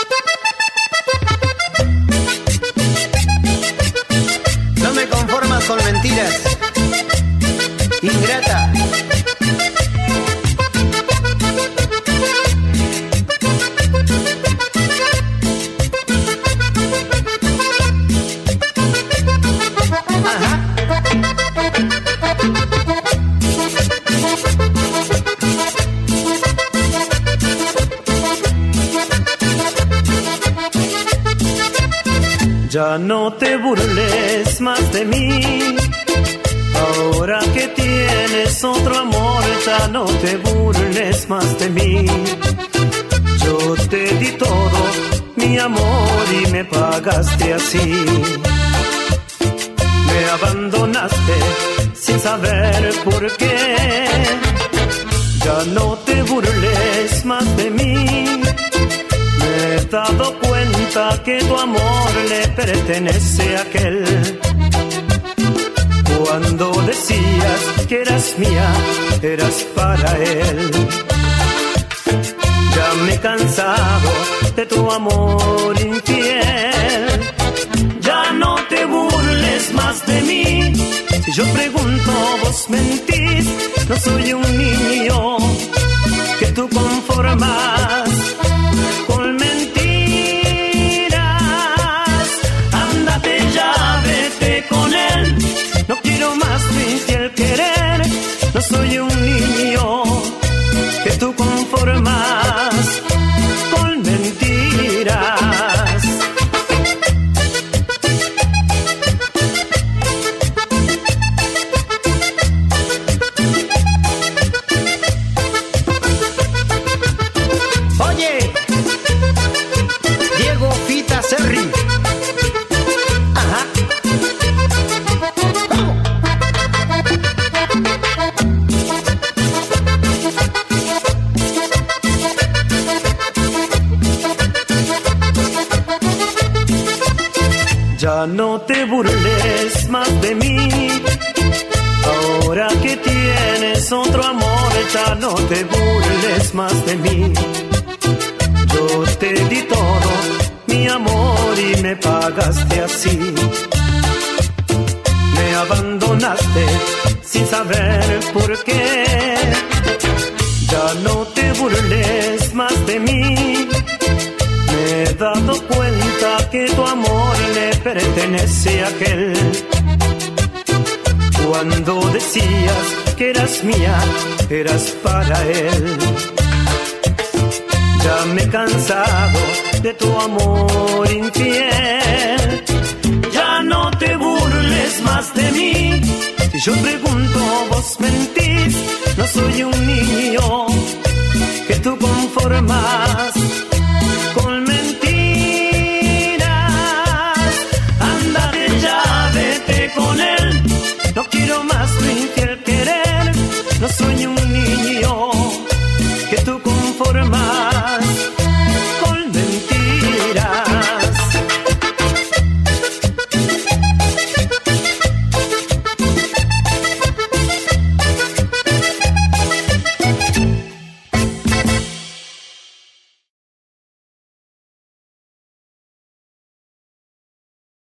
No me conformas con mentiras, ingrata. Ya no te burles más de mí, ahora que tienes otro amor, ya no te burles más de mí. Yo te di todo, mi amor, y me pagaste así. Me abandonaste sin saber por qué. Ya no te burles más de mí. Me he dado cuenta que tu amor le pertenece a aquel. Cuando decías que eras mía, eras para él. Ya me he cansado de tu amor infiel. Ya no te burles más de mí. Si yo pregunto, vos mentís. No soy un niño que tú conformas con mentiras. Ándate ya, vete con él. No quiero más tu infiel querer. No soy un niño que tú conformas con mentiras. Oye, Diego Fita Serri. Ajá. ¡Vamos! Ya no te burles más de mí. Ahora que tienes otro amor, ya no te burles más de mí. Yo te di todo, mi amor, y me pagaste así. Me abandonaste sin saber por qué. Ya no te burles más de mí. Me he dado cuenta que tu amor le pertenece a aquel. Cuando decías que eras mía, eras para él. Ya me he cansado de tu amor infiel. Ya no te burles más de mí. Si yo pregunto, vos mentís. No soy un niño que tú conformas